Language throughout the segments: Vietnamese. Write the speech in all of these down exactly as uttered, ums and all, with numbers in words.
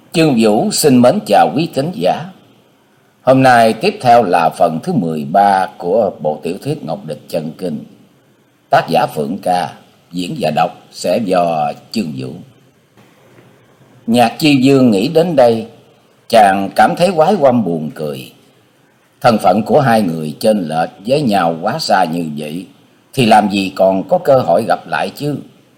Chương Vũ xin mến chào quý thính giả. Hôm nay tiếp theo là phần thứ mười ba của bộ tiểu thuyết Ngọc Địch Chân Kinh. Tác giả Phượng Ca, diễn và đọc sẽ do Chương Vũ. Nhạc Chi Dương nghĩ đến đây, chàng cảm thấy quái quăm buồn cười. Thân phận của hai người chênh lệch với nhau quá xa như vậy, thì làm gì còn có cơ hội gặp lại chứ.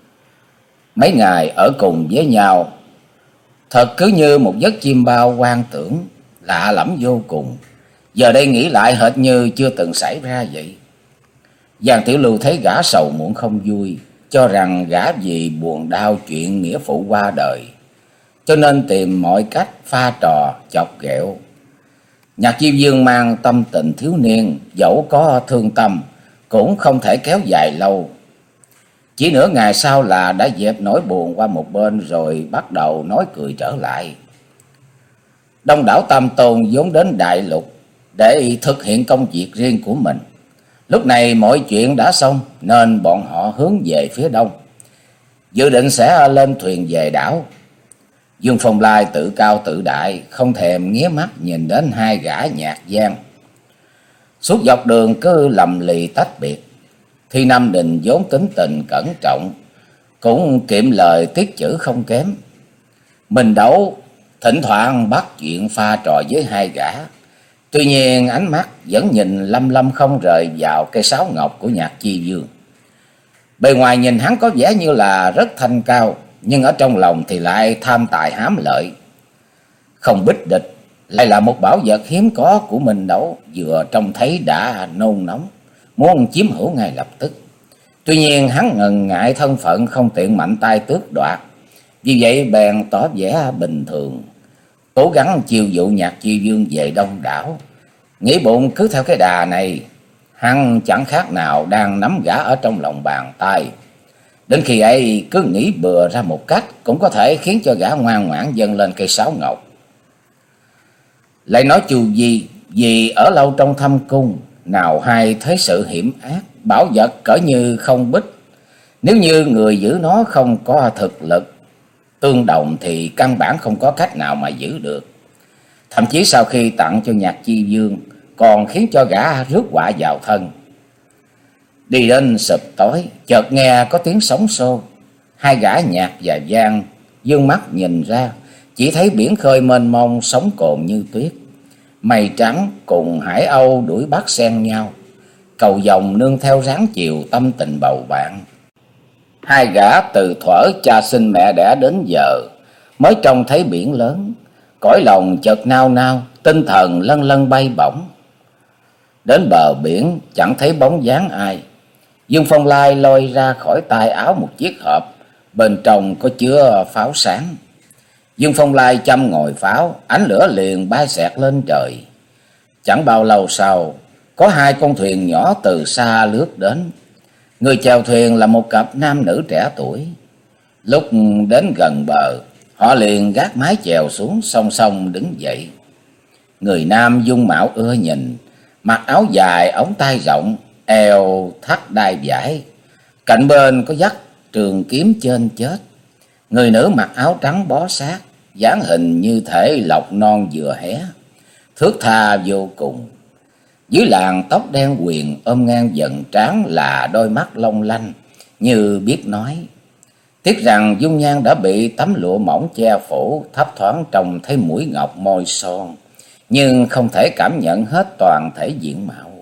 Mấy ngày ở cùng với nhau, thật cứ như một giấc chim bao hoang tưởng, lạ lẫm vô cùng. Giờ đây nghĩ lại hệt như chưa từng xảy ra vậy. Giang Tiểu Lưu thấy gã sầu muộn không vui, cho rằng gã vì buồn đau chuyện nghĩa phụ qua đời, cho nên tìm mọi cách pha trò chọc ghẹo. Nhạc Chi Dương mang tâm tình thiếu niên, dẫu có thương tâm cũng không thể kéo dài lâu. Chỉ nửa ngày sau là đã dẹp nỗi buồn qua một bên, rồi bắt đầu nói cười trở lại. Đông đảo Tam Tôn vốn đến đại lục để thực hiện công việc riêng của mình. Lúc này mọi chuyện đã xong nên bọn họ hướng về phía đông, dự định sẽ lên thuyền về đảo. Dương Phong Lai tự cao tự đại, không thèm nghía mắt nhìn đến hai gã nhạc giang. Suốt dọc đường cứ lầm lì tách biệt. Thi Nam Đình vốn tính tình cẩn trọng, cũng kiệm lời tiết chữ không kém. Mình Đấu thỉnh thoảng bắt chuyện pha trò với hai gã, tuy nhiên ánh mắt vẫn nhìn lâm lâm không rời vào cây sáo ngọc của Nhạc Chi Dương. Bề ngoài nhìn hắn có vẻ như là rất thanh cao, nhưng ở trong lòng thì lại tham tài hám lợi. Không bích địch lại là một bảo vật hiếm có của Mình Đấu, vừa trông thấy đã nôn nóng, muốn chiếm hữu ngay lập tức. Tuy nhiên hắn ngần ngại thân phận không tiện mạnh tay tước đoạt, vì vậy bèn tỏ vẻ bình thường, cố gắng chiêu dụ Nhạc Chi Dương về đông đảo. Nghĩ bụng cứ theo cái đà này, hắn chẳng khác nào đang nắm gã ở trong lòng bàn tay. Đến khi ấy cứ nghĩ bừa ra một cách cũng có thể khiến cho gã ngoan ngoãn dâng lên cây sáo ngọc. Lại nói Chu Di, vì ở lâu trong thâm cung, nào hay thế sự hiểm ác, bảo vật cỡ như không bích. Nếu như người giữ nó không có thực lực tương đồng thì căn bản không có cách nào mà giữ được. Thậm chí sau khi tặng cho Nhạc Chi Dương còn khiến cho gã rước họa vào thân. Đi đến sụp tối, chợt nghe có tiếng sóng xô. Hai gã Nhạc và Giang dương mắt nhìn ra, chỉ thấy biển khơi mênh mông sóng cồn như tuyết. Mây trắng cùng hải âu đuổi bắt xen nhau, cầu dòng nương theo ráng chiều tâm tình bầu bạn. Hai gã từ thuở cha sinh mẹ đẻ đến giờ mới trông thấy biển lớn, cõi lòng chợt nao nao, tinh thần lân lân bay bổng. Đến bờ biển chẳng thấy bóng dáng ai. Dương Phong Lai lôi ra khỏi tay áo một chiếc hộp, bên trong có chứa pháo sáng. Dương Phong Lai châm ngòi pháo, ánh lửa liền bay xẹt lên trời. Chẳng bao lâu sau, có hai con thuyền nhỏ từ xa lướt đến. Người chèo thuyền là một cặp nam nữ trẻ tuổi. Lúc đến gần bờ, họ liền gác mái chèo xuống, song song đứng dậy. Người nam dung mạo ưa nhìn, mặc áo dài ống tay rộng, eo thắt đai vải, cạnh bên có dắt trường kiếm trên chết. Người nữ mặc áo trắng bó sát, dáng hình như thể lộc non vừa hé, thước tha vô cùng. Dưới làn tóc đen quyền ôm ngang dần trán là đôi mắt long lanh như biết nói. Tiếc rằng dung nhan đã bị tấm lụa mỏng che phủ, thấp thoáng trông thấy mũi ngọc môi son, nhưng không thể cảm nhận hết toàn thể diện mạo.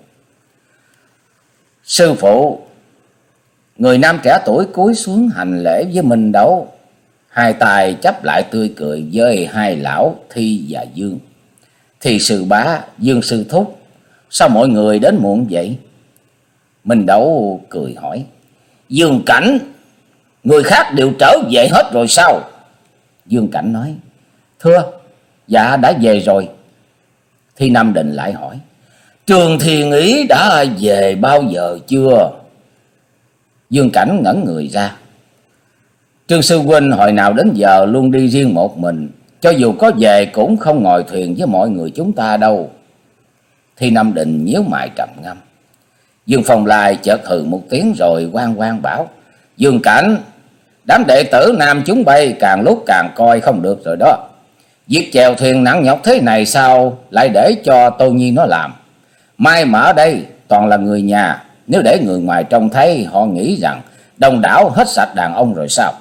Sư phụ! Người nam trẻ tuổi cúi xuống hành lễ với Mình Đấu, hai tay chắp lại tươi cười với hai lão Thi và Dương. Thi sư bá, Dương sư thúc, sao mọi người đến muộn vậy? Mình Đấu cười hỏi. Dương Cảnh, người khác đều trở về hết rồi sao? Dương Cảnh nói. Thưa, dạ đã về rồi. Thi Nam Định lại hỏi. Trường Thiền Ý đã về bao giờ chưa? Dương Cảnh ngẩn người ra. Trương sư huynh hồi nào đến giờ luôn đi riêng một mình, cho dù có về cũng không ngồi thuyền với mọi người chúng ta đâu. Thi Nam Định nhíu mày trầm ngâm. Dương Phong Lai chợt hừ một tiếng rồi oan oan bảo. Dương Cảnh, đám đệ tử nam chúng bay càng lúc càng coi không được rồi đó. Việc chèo thuyền nặng nhọc thế này sao lại để cho Tô Nhi nó làm? Mai mà ở đây toàn là người nhà, nếu để người ngoài trông thấy họ nghĩ rằng Đông đảo hết sạch đàn ông rồi sao?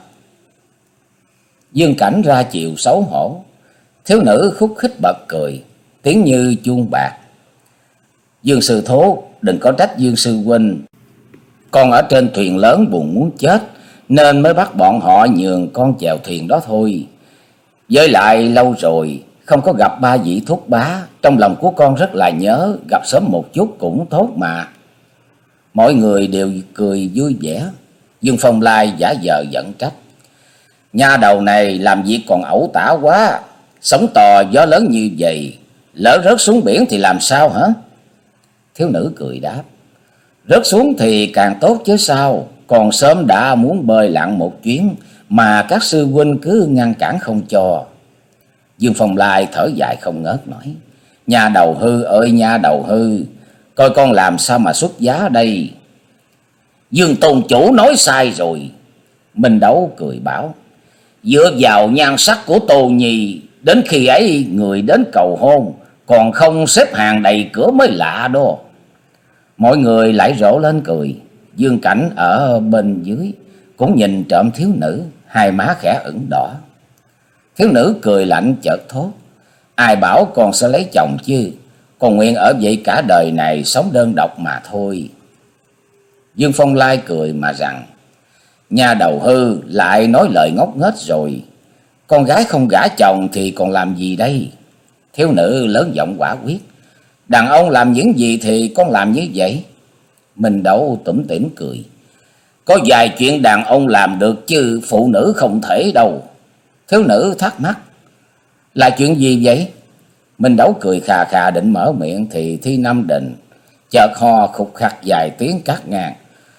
Dương Cảnh ra chiều xấu hổ. Thiếu nữ khúc khích bật cười, tiếng như chuông bạc. Dương sư thố, đừng có trách Dương sư huynh. Con ở trên thuyền lớn buồn muốn chết, nên mới bắt bọn họ nhường con chèo thuyền đó thôi. Với lại lâu rồi không có gặp ba vị thúc bá, trong lòng của con rất là nhớ, gặp sớm một chút cũng tốt mà. Mọi người đều cười vui vẻ. Dương Phong Lai giả vờ giận trách. Nhà đầu này làm việc còn ẩu tả quá, sóng to gió lớn như vậy, lỡ rớt xuống biển thì làm sao hả? Thiếu nữ cười đáp. Rớt xuống thì càng tốt chứ sao, còn sớm đã muốn bơi lặn một chuyến mà các sư huynh cứ ngăn cản không cho. Dương Phong Lai thở dài không ngớt nói. Nhà đầu hư ơi nhà đầu hư, coi con làm sao mà xuất giá đây. Dương tôn chủ nói sai rồi. Minh Đấu cười bảo. Dựa vào nhan sắc của Tô Nhi, đến khi ấy người đến cầu hôn còn không xếp hàng đầy cửa mới lạ đó. Mọi người lại rộ lên cười. Dương Cảnh ở bên dưới cũng nhìn trộm thiếu nữ, hai má khẽ ửng đỏ. Thiếu nữ cười lạnh chợt thốt. Ai bảo con sẽ lấy chồng chứ, con nguyện ở vậy cả đời này sống đơn độc mà thôi. Dương Phong Lai cười mà rằng. Nhà đầu hư lại nói lời ngốc nghếch rồi. Con gái không gả chồng thì còn làm gì đây? Thiếu nữ lớn giọng quả quyết. Đàn ông làm những gì thì con làm như vậy. Mình Đấu tủm tỉm cười. Có vài chuyện đàn ông làm được chứ phụ nữ không thể đâu. Thiếu nữ thắc mắc. Là chuyện gì vậy? Minh Đấu cười khà khà định mở miệng thì Thi Nam Định chợt ho khục khặc vài tiếng cắt ngang.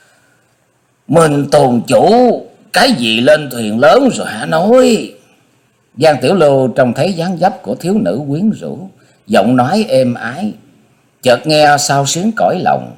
Mình tôn chủ, cái gì lên thuyền lớn rồi hả nói? Giang Tiểu Lưu trông thấy dáng dấp của thiếu nữ quyến rũ, giọng nói êm ái, chợt nghe sao xuyến cõi lòng.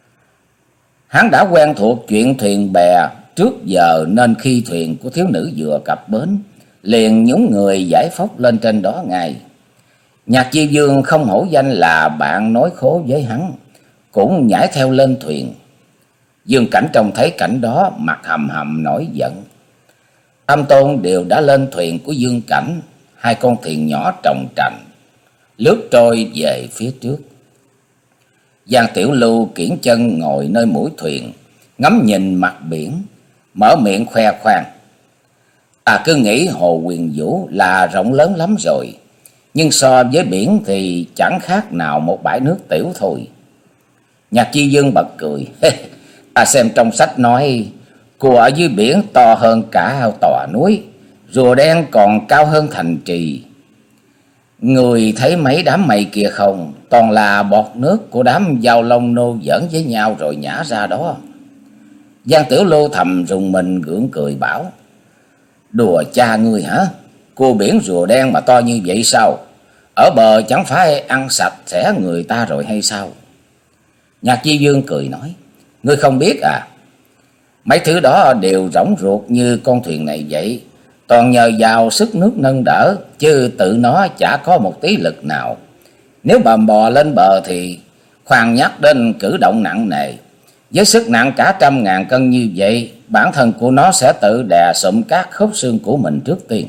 Hắn đã quen thuộc chuyện thuyền bè trước giờ, nên khi thuyền của thiếu nữ vừa cập bến, liền nhúng người giải phóng lên trên đó ngay. Nhạc Chi Dương không hổ danh là bạn nói khố với hắn, cũng nhảy theo lên thuyền. Dương Cảnh trông thấy cảnh đó, mặt hầm hầm nổi giận. Tam Tôn đều đã lên thuyền của Dương Cảnh, hai con thuyền nhỏ trồng trành lướt trôi về phía trước. Giang Tiểu Lưu kiễng chân ngồi nơi mũi thuyền, ngắm nhìn mặt biển, mở miệng khoe khoang. Ta cứ nghĩ hồ Huyền Vũ là rộng lớn lắm rồi, nhưng so với biển thì chẳng khác nào một bãi nước tiểu thôi. Nhạc Chi Dương bật cười. Ta xem trong sách nói, cua ở dưới biển to hơn cả tòa núi, rùa đen còn cao hơn thành trì. Người thấy mấy đám mây kia không? Toàn là bọt nước của đám giao long nô giỡn với nhau rồi nhả ra đó. Giang Tiểu Lưu thầm rùng mình gượng cười bảo. Đùa cha ngươi hả? Cua biển rùa đen mà to như vậy sao? Ở bờ chẳng phải ăn sạch sẽ người ta rồi hay sao? Nhạc Chi Dương cười nói. Ngươi không biết à? Mấy thứ đó đều rỗng ruột như con thuyền này vậy, toàn nhờ vào sức nước nâng đỡ, chứ tự nó chả có một tí lực nào. Nếu bầm bò lên bờ thì khoan nhắc đến cử động nặng nề. Với sức nặng cả trăm ngàn cân như vậy, bản thân của nó sẽ tự đè sụm các khớp xương của mình trước tiên.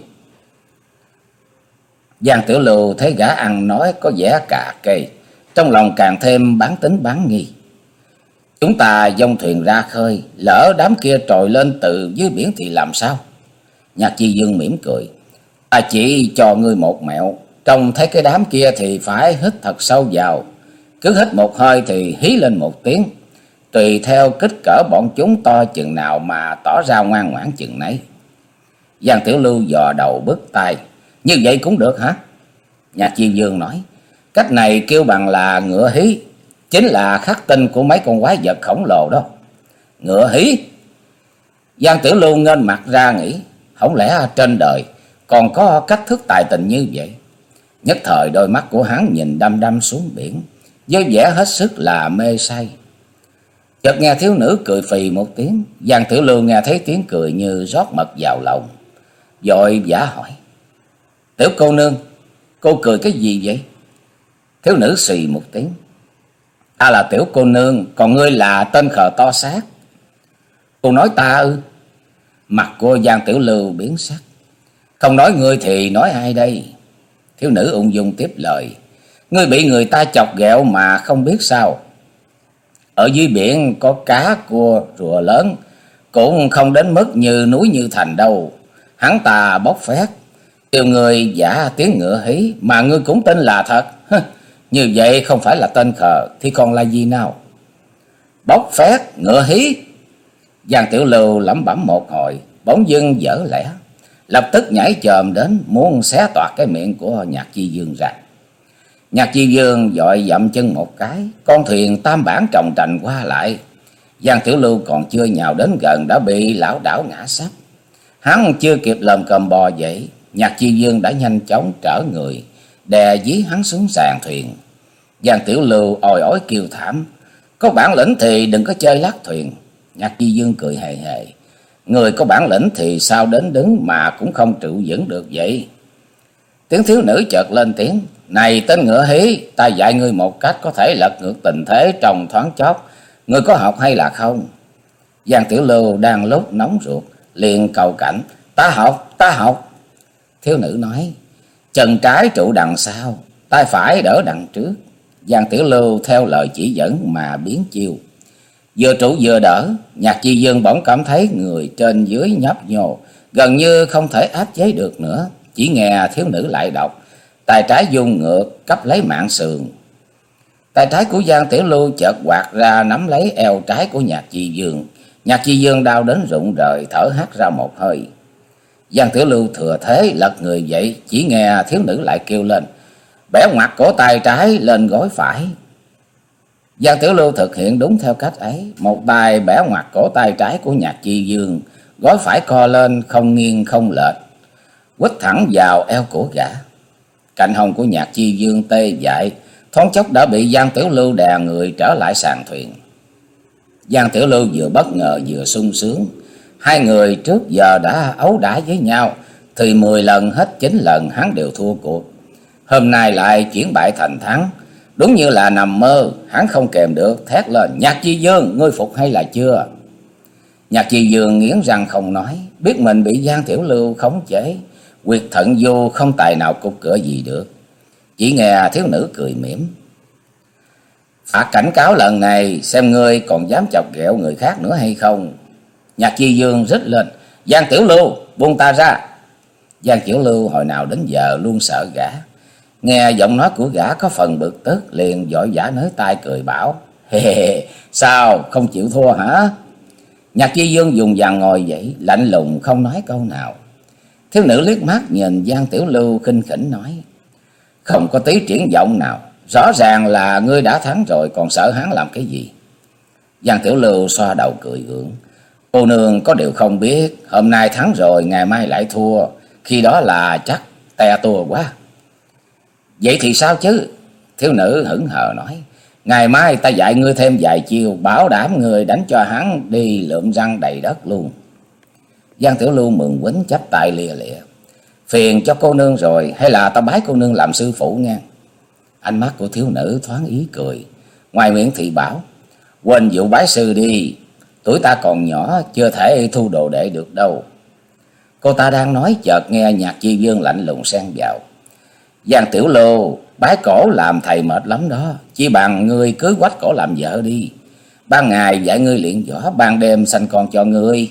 Giang Tiểu Lưu thấy gã ăn nói có vẻ cà kê, trong lòng càng thêm bán tính bán nghi. Chúng ta dông thuyền ra khơi, lỡ đám kia trồi lên từ dưới biển thì làm sao? Nhạc Chi Dương mỉm cười. Ta chỉ cho ngươi một mẹo, trông thấy cái đám kia thì phải hít thật sâu vào. Cứ hít một hơi thì hí lên một tiếng. Tùy theo kích cỡ bọn chúng to chừng nào mà tỏ ra ngoan ngoãn chừng nấy. Giang Tiểu Lưu dò đầu bứt tai. Như vậy cũng được hả? Nhạc Chi Dương nói. Cách này kêu bằng là ngựa hí, chính là khắc tinh của mấy con quái vật khổng lồ đó. Ngựa hí? Giang Tiểu Lưu nghênh mặt ra nghĩ, không lẽ trên đời còn có cách thức tài tình như vậy? Nhất thời đôi mắt của hắn nhìn đăm đăm xuống biển, với vẻ hết sức là mê say. Chợt nghe thiếu nữ cười phì một tiếng. Giang Tiểu Lưu nghe thấy tiếng cười như rót mật vào lòng, vội vã hỏi. Tiểu cô nương, Cô cười cái gì vậy? Thiếu nữ xì một tiếng. Ta là tiểu cô nương, còn ngươi là tên khờ to xác. Cô nói ta ư? Mặt của Giang Tiểu Lưu biến sắc. Không nói ngươi thì nói ai đây? Thiếu nữ ung dung tiếp lời. Ngươi bị người ta chọc ghẹo mà không biết sao? Ở dưới biển có cá, cua, rùa lớn, cũng không đến mức như núi như thành đâu. Hắn ta bốc phét, kêu người giả tiếng ngựa hí, mà ngươi cũng tin là thật. Như vậy không phải là tên khờ thì còn là gì nào? Bốc phét, ngựa hí. Giang Tiểu Lưu lẩm bẩm một hồi, bỗng dưng dở lẽ, lập tức nhảy chồm đến muốn xé toạc cái miệng của Nhạc Chi Dương ra. Nhạc Chi Dương vội dậm chân một cái, con thuyền tam bản trồng trành qua lại. Giang Tiểu Lưu còn chưa nhào đến gần đã bị lão đảo ngã sấp. Hắn chưa kịp lồm cồm bò dậy, Nhạc Chi Dương đã nhanh chóng trở người, đè dí hắn xuống sàn thuyền. Giang Tiểu Lưu ồi ối kêu thảm. Có bản lĩnh thì đừng có chơi lắc thuyền. Nhạc Chi Dương cười hề hề. Người có bản lĩnh thì sao đến đứng mà cũng không trụ vững được vậy? Tiếng thiếu nữ chợt lên tiếng. Này tên ngựa hí, ta dạy ngươi một cách có thể lật ngược tình thế trong thoáng chốc. Ngươi có học hay là không? Giang Tiểu Lưu đang lúc nóng ruột, liền cầu cảnh. Ta học, ta học. Thiếu nữ nói. Chân trái trụ đằng sau, tay phải đỡ đằng trước. Giang Tiểu Lưu theo lời chỉ dẫn mà biến chiêu. Vừa trụ vừa đỡ, Nhạc Chi Dương bỗng cảm thấy người trên dưới nhấp nhô, gần như không thể áp chế được nữa. Chỉ nghe thiếu nữ lại đọc. Tay trái dung ngược, cấp lấy mạng sườn. Tay trái của Giang Tiểu Lưu chợt quạt ra nắm lấy eo trái của Nhạc Chi Dương. Nhạc Chi Dương đau đến rụng rời, thở hắt ra một hơi. Giang Tiểu Lưu thừa thế lật người dậy, chỉ nghe thiếu nữ lại kêu lên. Bẻ ngoặt cổ tay trái lên gối phải. Giang Tiểu Lưu thực hiện đúng theo cách ấy. Một tay bẻ ngoặt cổ tay trái của Nhạc Chi Dương, gối phải co lên không nghiêng không lệch, quất thẳng vào eo của gã. Cạnh hông của Nhạc Chi Dương tê dại, thoáng chốc đã bị Giang Tiểu Lưu đè người trở lại sàn thuyền. Giang Tiểu Lưu vừa bất ngờ vừa sung sướng. Hai người trước giờ đã ấu đả với nhau, thì mười lần hết chín lần hắn đều thua cuộc. Hôm nay lại chuyển bại thành thắng, đúng như là nằm mơ. Hắn không kèm được thét lên. Nhạc Chi Dương, ngươi phục hay là chưa? Nhạc Chi Dương nghiến răng không nói, biết mình bị Giang Tiểu Lưu khống chế, quyệt thận vô không tài nào cục cửa gì được. Chỉ nghe thiếu nữ cười mỉm. Phạt cảnh cáo lần này, xem ngươi còn dám chọc ghẹo người khác nữa hay không? Nhạc Chi Dương rít lên. Giang Tiểu Lưu, buông ta ra. Giang Tiểu Lưu hồi nào đến giờ luôn sợ gã. Nghe giọng nói của gã có phần bực tức, liền vội vã nới tay cười bảo. Hê hê, sao không chịu thua hả? Nhạc Chi Dương dùng dàn ngồi dậy, lạnh lùng không nói câu nào. Thiếu nữ liếc mắt nhìn Giang Tiểu Lưu khinh khỉnh nói. Không có tí triển vọng nào, rõ ràng là ngươi đã thắng rồi, còn sợ hắn làm cái gì? Giang Tiểu Lưu xoa đầu cười gượng. Cô nương có điều không biết, hôm nay thắng rồi ngày mai lại thua, khi đó là chắc te tua quá. Vậy thì sao chứ? Thiếu nữ hững hờ nói. Ngày mai ta dạy ngươi thêm vài chiêu, bảo đảm ngươi đánh cho hắn đi lượm răng đầy đất luôn. Giang Tiểu Lưu mừng quýnh chắp tay lìa lịa. Phiền cho cô nương rồi, hay là ta bái cô nương làm sư phụ nha? Ánh mắt của thiếu nữ thoáng ý cười, ngoài miệng thì bảo. Quên vụ bái sư đi, tuổi ta còn nhỏ, chưa thể thu đồ đệ được đâu. Cô ta đang nói chợt nghe Nhạc Chi Dương lạnh lùng xen vào. Giang Tiểu Lưu, bái cổ làm thầy mệt lắm đó, chỉ bằng ngươi cứ quách cổ làm vợ đi. Ban ngày dạy ngươi luyện võ, ban đêm sanh con cho ngươi.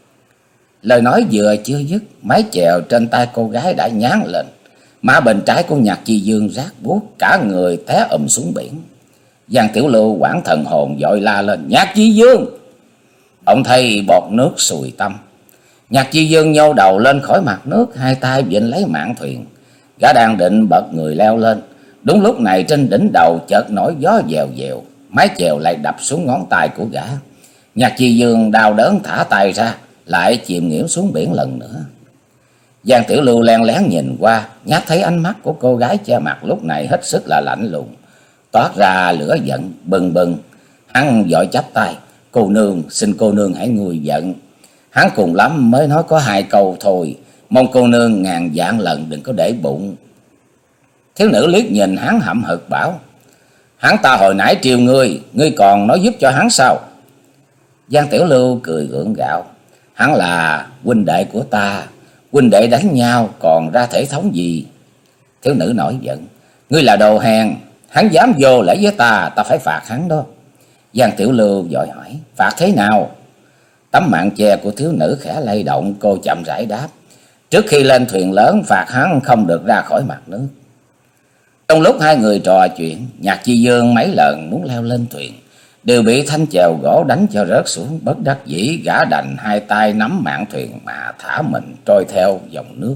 Lời nói vừa chưa dứt, mái chèo trên tay cô gái đã nhán lên. Má bên trái của Nhạc Chi Dương rát buốt, cả người té ùm xuống biển. Giang Tiểu Lưu hoảng thần hồn vội la lên. Nhạc Chi Dương! Ông thấy bọt nước sùi tâm. Nhạc Chi Dương nhô đầu lên khỏi mặt nước, hai tay vịn lấy mạn thuyền. Gã đang định bật người leo lên. Đúng lúc này trên đỉnh đầu chợt nổi gió dèo dèo, mái chèo lại đập xuống ngón tay của gã. Nhạc Chi Dương đau đớn thả tay ra, lại chìm nghỉm xuống biển lần nữa. Giang Tiểu Lưu len lén nhìn qua, nhát thấy ánh mắt của cô gái che mặt lúc này hết sức là lạnh lùng, toát ra lửa giận bừng bừng. Hắn vội chắp tay. Cô nương, xin cô nương hãy nguôi giận. Hắn cùng lắm mới nói có hai câu thôi, mong cô nương ngàn vạn lần đừng có để bụng. Thiếu nữ liếc nhìn hắn hậm hực bảo: Hắn ta hồi nãy triều ngươi, ngươi còn nói giúp cho hắn sao? Giang Tiểu Lưu cười gượng gạo: Hắn là huynh đệ của ta, huynh đệ đánh nhau còn ra thể thống gì? Thiếu nữ nổi giận: Ngươi là đồ hèn, hắn dám vô lễ với ta, ta phải phạt hắn đó. Giang Tiểu Lưu vội hỏi: Phạt thế nào? Tấm mạn che của thiếu nữ khẽ lay động, cô chậm rãi đáp: Trước khi lên thuyền lớn, phạt hắn không được ra khỏi mặt nước. Trong lúc hai người trò chuyện, Nhạc Chi Dương mấy lần muốn leo lên thuyền, đều bị thanh chèo gỗ đánh cho rớt xuống. Bất đắc dĩ, gã đành hai tay nắm mạn thuyền mà thả mình trôi theo dòng nước.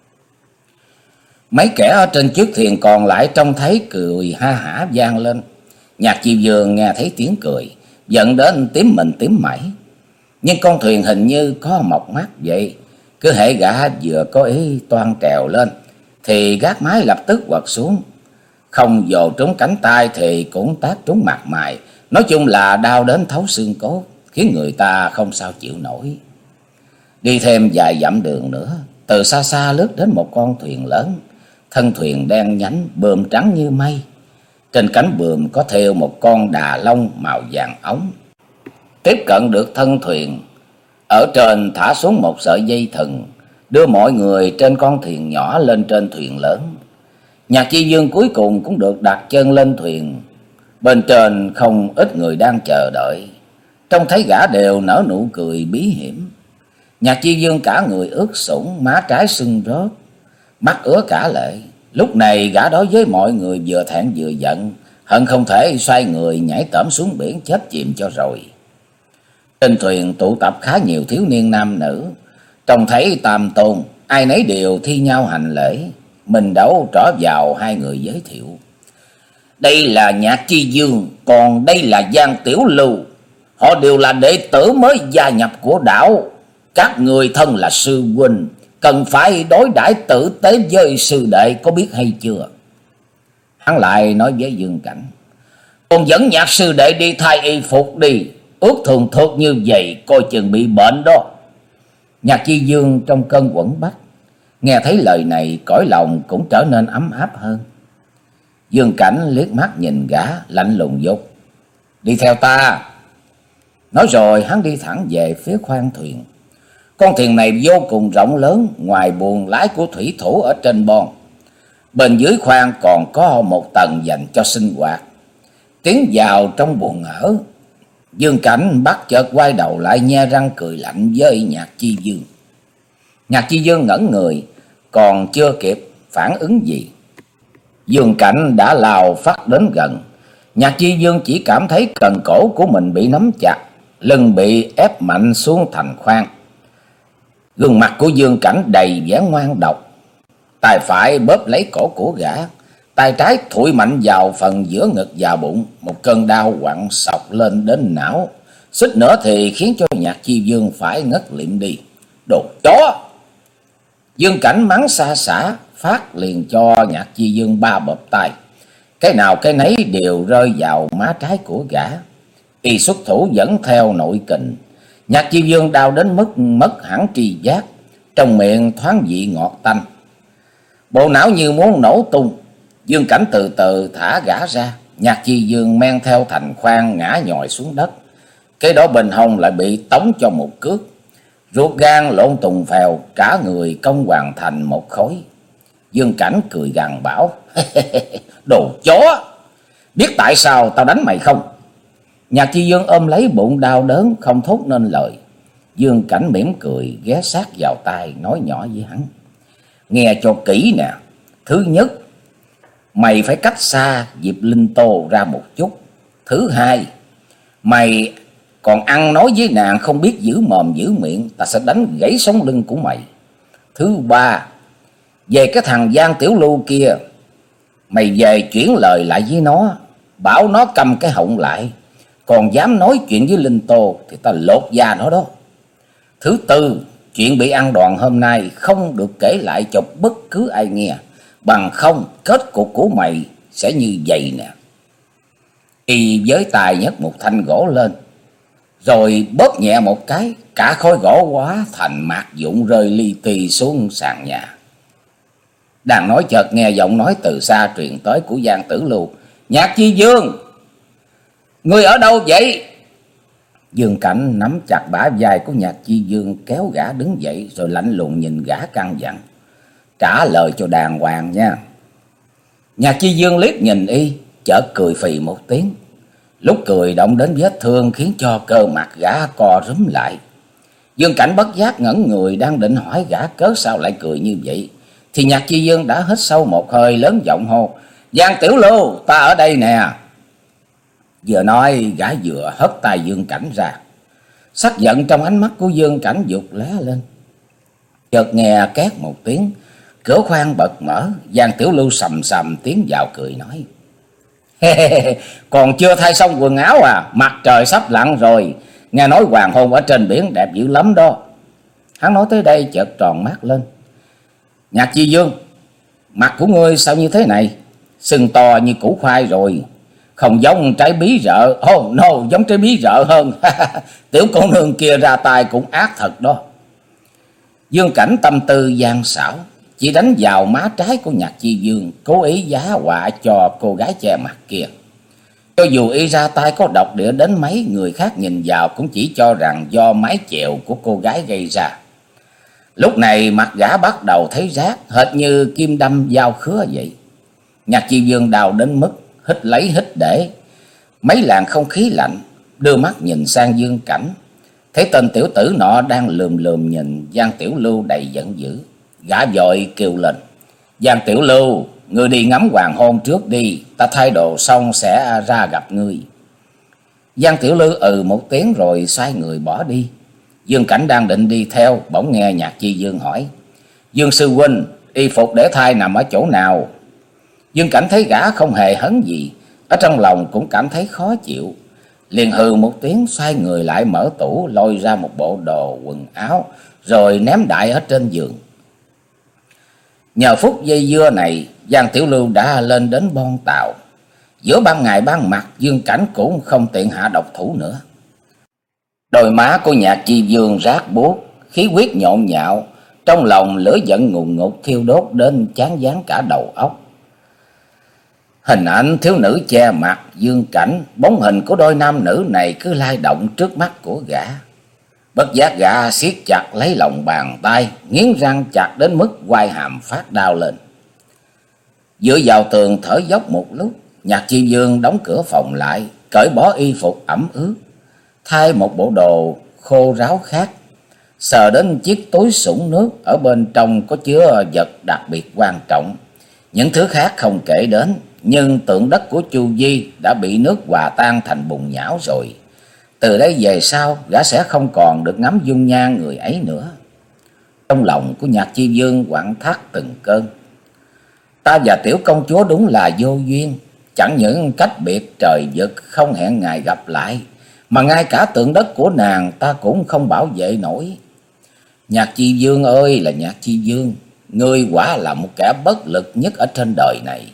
Mấy kẻ ở trên chiếc thuyền còn lại trông thấy cười ha hả vang lên. Nhạc Chi Dương nghe thấy tiếng cười, giận đến tím mình tím mẩy. Nhưng con thuyền hình như có mọc mắt vậy, cứ hễ gã vừa có ý toan trèo lên thì gác mái lập tức quật xuống, không dồ trúng cánh tay thì cũng tát trúng mặt mày. Nói chung là đau đến thấu xương cốt, khiến người ta không sao chịu nổi. Đi thêm vài dặm đường nữa, từ xa xa lướt đến một con thuyền lớn. Thân thuyền đen nhánh, bườm trắng như mây. Trên cánh bườm có thêu một con đà long màu vàng óng. Tiếp cận được thân thuyền, ở trên thả xuống một sợi dây thừng, đưa mọi người trên con thuyền nhỏ lên trên thuyền lớn. Nhạc Chi Dương cuối cùng cũng được đặt chân lên thuyền. Bên trên không ít người đang chờ đợi, trông thấy gã đều nở nụ cười bí hiểm. Nhạc Chi Dương cả người ướt sũng, má trái sưng rớt, mắt ứa cả lệ. Lúc này gã đối với mọi người vừa thẹn vừa giận, hận không thể xoay người nhảy tởm xuống biển chết chìm cho rồi. Trên thuyền tụ tập khá nhiều thiếu niên nam nữ, trông thấy Tam Tôn, ai nấy đều thi nhau hành lễ. Mình Đấu trỏ vào hai người giới thiệu: Đây là Nhạc Chi Dương, còn đây là Giang Tiểu Lưu. Họ đều là đệ tử mới gia nhập của đảo. Các người thân là sư huynh, cần phải đối đãi tử tế với sư đệ, có biết hay chưa? Hắn lại nói với Dương Cảnh: Còn dẫn Nhạc sư đệ đi thay y phục đi, ước thường thuộc như vậy coi chừng bị bệnh đó. Nhạc Chi Dương trong cơn quẫn bách, nghe thấy lời này cõi lòng cũng trở nên ấm áp hơn. Dương Cảnh liếc mắt nhìn gã, lạnh lùng dục: Đi theo ta. Nói rồi hắn đi thẳng về phía khoang thuyền. Con thuyền này vô cùng rộng lớn, ngoài buồng lái của thủy thủ ở trên bon, bên dưới khoang còn có một tầng dành cho sinh hoạt. Tiến vào trong buồng ở, Dương Cảnh bắt chợt quay đầu lại nhe răng cười lạnh với Nhạc Chi Dương. Nhạc Chi Dương ngẩn người, còn chưa kịp phản ứng gì, Dương Cảnh đã lao phát đến gần. Nhạc Chi Dương chỉ cảm thấy cần cổ của mình bị nắm chặt, lưng bị ép mạnh xuống thành khoang. Gương mặt của Dương Cảnh đầy vẻ ngoan độc, tay phải bóp lấy cổ của gã, tay trái thụi mạnh vào phần giữa ngực và bụng. Một cơn đau quặn sọc lên đến não, suýt nữa thì khiến cho Nhạc Chi Dương phải ngất liệm đi. Đồ chó! Dương Cảnh mắng xa xả, phát liền cho Nhạc Chi Dương ba bợp tay, cái nào cái nấy đều rơi vào má trái của gã. Y xuất thủ dẫn theo nội kình, Nhạc Chi Dương đau đến mức mất hẳn tri giác, trong miệng thoáng vị ngọt tanh, bộ não như muốn nổ tung. Dương Cảnh từ từ thả gã ra, Nhạc Chi Dương men theo thành khoang ngã nhòi xuống đất. Cái đó bên hông lại bị tống cho một cước, ruột gan lộn tùng phèo, cả người công hoàn thành một khối. Dương Cảnh cười gằn bảo: Đồ chó, biết tại sao tao đánh mày không? Nhạc Chi Dương ôm lấy bụng đau đớn không thốt nên lời. Dương Cảnh mỉm cười ghé sát vào tai nói nhỏ với hắn: Nghe cho kỹ nè. Thứ nhất, mày phải cách xa Diệp Linh Tô ra một chút. Thứ hai, mày còn ăn nói với nàng không biết giữ mồm giữ miệng, ta sẽ đánh gãy sống lưng của mày. Thứ ba, về cái thằng Giang Tiểu Lưu kia, mày về chuyển lời lại với nó, bảo nó cầm cái họng lại. Còn dám nói chuyện với Linh Tô thì ta lột da nó đó. Thứ tư, chuyện bị ăn đòn hôm nay không được kể lại cho bất cứ ai nghe, bằng không kết cục của mày sẽ như vậy nè. Y với tài nhấc một thanh gỗ lên, rồi bóp nhẹ một cái, cả khối gỗ hóa thành mạt vụn rơi li ti xuống sàn nhà. Đang nói chợt nghe giọng nói từ xa truyền tới của Giang Tử Lưu. Nhạc Chi Dương, ngươi ở đâu vậy? Dương Cảnh nắm chặt bả vai của Nhạc Chi Dương, kéo gã đứng dậy rồi lạnh lùng nhìn gã căn dặn. Trả lời cho đàng hoàng nha. Nhạc Chi Dương liếc nhìn y, chợt cười phì một tiếng. Lúc cười động đến vết thương khiến cho cơ mặt gã co rúm lại. Dương Cảnh bất giác ngẩn người, đang định hỏi gã cớ sao lại cười như vậy, thì Nhạc Chi Dương đã hít sâu một hơi, lớn giọng hô. Giang Tiểu Lưu, ta ở đây nè. Vừa nói gã vừa hất tay Dương Cảnh ra. Sắc giận trong ánh mắt của Dương Cảnh vụt lóe lên. Chợt nghe két một tiếng, cửa khoang bật mở. Giang Tiểu Lưu sầm sầm tiến vào cười nói. Còn chưa thay xong quần áo à? Mặt trời sắp lặn rồi. Nghe nói hoàng hôn ở trên biển đẹp dữ lắm đó. Hắn nói tới đây chợt tròn mắt lên. Nhạc Chi Dương, mặt của ngươi sao như thế này? Sưng to như củ khoai rồi. Không giống trái bí rợ. Oh no, giống trái bí rợ hơn. Tiểu cô nương kia ra tay cũng ác thật đó. Dương Cảnh tâm tư gian xảo, chỉ đánh vào má trái của Nhạc Chi Dương, cố ý giá họa cho cô gái che mặt kia. Cho dù y ra tay có độc địa đến mấy, người khác nhìn vào cũng chỉ cho rằng do mái chèo của cô gái gây ra. Lúc này mặt gã bắt đầu thấy rát, hệt như kim đâm dao khứa vậy. Nhạc Chi Dương đau đến mức hít lấy hít để, mấy làn không khí lạnh, đưa mắt nhìn sang Dương Cảnh. Thấy tên tiểu tử nọ đang lườm lườm nhìn Giang Tiểu Lưu đầy giận dữ, gã vội kêu lên. Giang Tiểu Lưu, ngươi đi ngắm hoàng hôn trước đi, ta thay đồ xong sẽ ra gặp ngươi. Giang Tiểu Lưu ừ một tiếng rồi xoay người bỏ đi. Dương Cảnh đang định đi theo, bỗng nghe Nhạc Chi Dương hỏi. Dương sư huynh, y phục để thay nằm ở chỗ nào? Dương Cảnh thấy gã không hề hấn gì, ở trong lòng cũng cảm thấy khó chịu. Liền hừ một tiếng, xoay người lại mở tủ, lôi ra một bộ đồ quần áo, rồi ném đại ở trên giường. Nhờ phút dây dưa này, Giang Tiểu Lưu đã lên đến bon tàu. Giữa ban ngày ban mặt, Dương Cảnh cũng không tiện hạ độc thủ nữa. Đôi má của Nhạc Chi Dương rát buốt, khí huyết nhộn nhạo, trong lòng lửa giận ngùn ngụt thiêu đốt đến chán váng cả đầu óc. Hình ảnh thiếu nữ che mặt Dương Cảnh, bóng hình của đôi nam nữ này cứ lay động trước mắt của gã. Bất giác gã siết chặt lấy lòng bàn tay, nghiến răng chặt đến mức quai hàm phát đau lên. Dựa vào tường thở dốc một lúc, Nhạc Chi Dương đóng cửa phòng lại, cởi bỏ y phục ẩm ướt, thay một bộ đồ khô ráo khác, sờ đến chiếc túi sũng nước ở bên trong có chứa vật đặc biệt quan trọng. Những thứ khác không kể đến, nhưng tượng đất của Chu Di đã bị nước hòa tan thành bùn nhão rồi. Từ đây về sau, gã sẽ không còn được ngắm dung nhan người ấy nữa. Trong lòng của Nhạc Chi Dương quặn thắt từng cơn. Ta và tiểu công chúa đúng là vô duyên, chẳng những cách biệt trời vực không hẹn ngày gặp lại, mà ngay cả tượng đất của nàng ta cũng không bảo vệ nổi. Nhạc Chi Dương ơi là Nhạc Chi Dương, ngươi quả là một kẻ bất lực nhất ở trên đời này.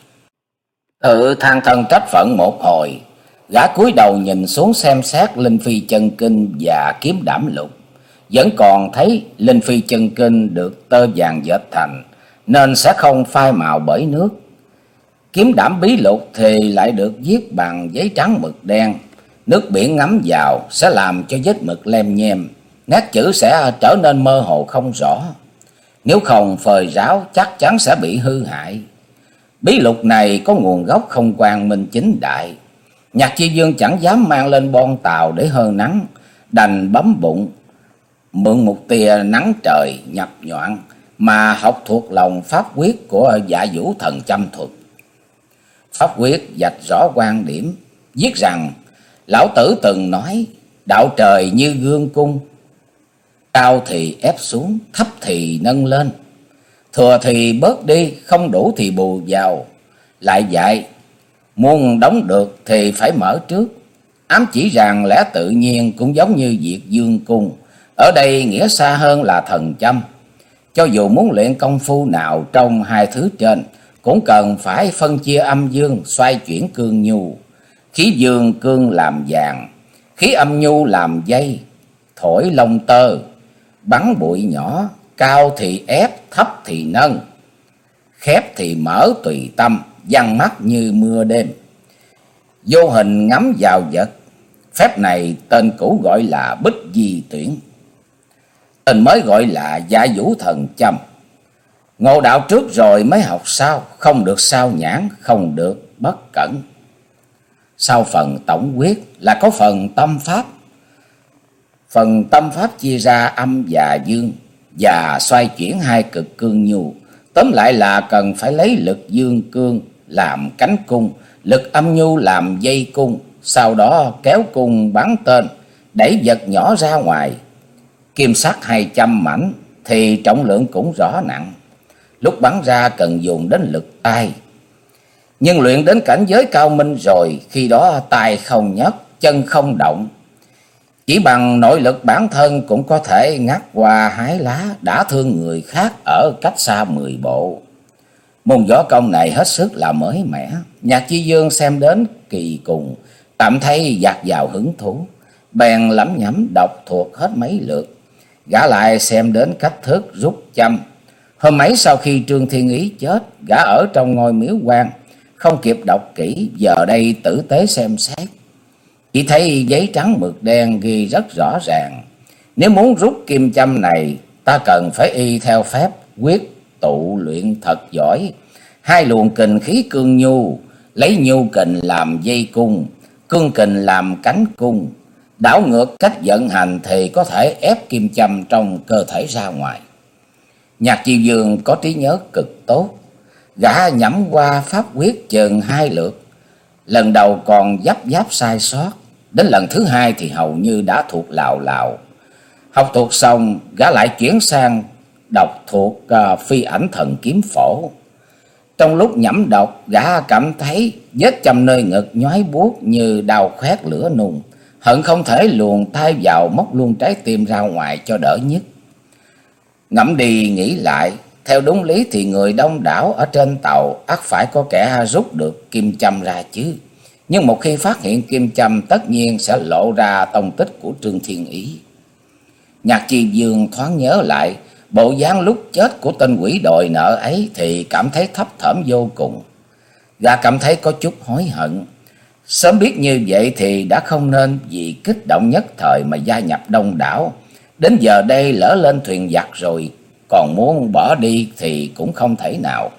Tự than thân trách phận một hồi, gã cúi đầu nhìn xuống xem xét Linh Phi Chân Kinh và Kiếm Đảm Lục. Vẫn còn thấy Linh Phi Chân Kinh được tơ vàng dệt thành, nên sẽ không phai màu bởi nước. Kiếm Đảm Bí Lục thì lại được viết bằng giấy trắng mực đen. Nước biển ngấm vào sẽ làm cho vết mực lem nhem, nét chữ sẽ trở nên mơ hồ không rõ. Nếu không phơi ráo chắc chắn sẽ bị hư hại. Bí lục này có nguồn gốc không quang minh chính đại. Nhạc Chi Dương chẳng dám mang lên bon tàu để hơ nắng, đành bấm bụng mượn một tia nắng trời nhập nhoạng mà học thuộc lòng pháp quyết của Dạ Vũ Thần Châm Thuật. Pháp quyết vạch rõ quan điểm, viết rằng lão tử từng nói đạo trời như gương cung, cao thì ép xuống, thấp thì nâng lên, thừa thì bớt đi, không đủ thì bù vào. Lại dạy muốn đóng được thì phải mở trước, ám chỉ rằng lẽ tự nhiên cũng giống như việc dương cung, ở đây nghĩa xa hơn là thần châm. Cho dù muốn luyện công phu nào trong hai thứ trên, cũng cần phải phân chia âm dương, xoay chuyển cương nhu. Khí dương cương làm vàng, khí âm nhu làm dây, thổi lông tơ, bắn bụi nhỏ, cao thì ép, thấp thì nâng. khép thì mở tùy tâm, giăng mắt như mưa đêm. Vô hình ngắm vào vật, phép này tên cũ gọi là bích di tuyển, tên mới gọi là dạ vũ thần châm. Ngộ đạo trước rồi mới học sau, không được sao nhãn, không được bất cẩn. Sau phần tổng quyết là có phần tâm pháp. Phần tâm pháp chia ra âm và dương, và xoay chuyển hai cực cương nhu. Tóm lại là cần phải lấy lực dương cương làm cánh cung, lực âm nhu làm dây cung, sau đó kéo cung bắn tên, đẩy vật nhỏ ra ngoài. Kim sắt hai trăm mảnh thì trọng lượng cũng rõ nặng. Lúc bắn ra cần dùng đến lực tay. Nhưng luyện đến cảnh giới cao minh rồi, khi đó tay không nhấc, chân không động. Chỉ bằng nội lực bản thân cũng có thể ngắt qua hái lá, đã thương người khác ở cách xa mười bộ. Môn võ công này hết sức là mới mẻ. Nhạc Chi Dương xem đến kỳ cùng, tạm thấy dạt vào hứng thú, bèn lẩm nhẩm đọc thuộc hết mấy lượt. Gã lại xem đến cách thức rút châm. Hôm ấy sau khi Trương Thiên Ý chết, gã ở trong ngôi miếu quan, không kịp đọc kỹ, giờ đây tử tế xem xét. Chỉ thấy giấy trắng mực đen ghi rất rõ ràng. Nếu muốn rút kim châm này, ta cần phải y theo phép quyết tụ luyện thật giỏi. Hai luồng kình khí cương nhu, lấy nhu kình làm dây cung, cương kình làm cánh cung. Đảo ngược cách vận hành thì có thể ép kim châm trong cơ thể ra ngoài. Nhạc Chi Dương có trí nhớ cực tốt. Gã nhẩm qua pháp quyết chừng hai lượt. Lần đầu còn dấp dáp sai sót, đến lần thứ hai thì hầu như đã thuộc lào lào. Học thuộc xong, gã lại chuyển sang đọc thuộc uh, phi ảnh thần kiếm phổ. Trong lúc nhẩm đọc, gã cảm thấy vết châm nơi ngực nhói buốt như đau khoét lửa nung, hận không thể luồn tay vào móc luôn trái tim ra ngoài cho đỡ nhức. Ngẫm đi nghĩ lại, theo đúng lý thì người đông đảo ở trên tàu ắt phải có kẻ rút được kim châm ra chứ. Nhưng một khi phát hiện kim châm, tất nhiên sẽ lộ ra tông tích của Trương Thiên Ý. Nhạc Chi Dương thoáng nhớ lại bộ dáng lúc chết của tên quỷ đòi nợ ấy thì cảm thấy thấp thỏm vô cùng. Gã cảm thấy có chút hối hận. Sớm biết như vậy thì đã không nên vì kích động nhất thời mà gia nhập đông đảo. Đến giờ đây lỡ lên thuyền giặc rồi, còn muốn bỏ đi thì cũng không thể nào.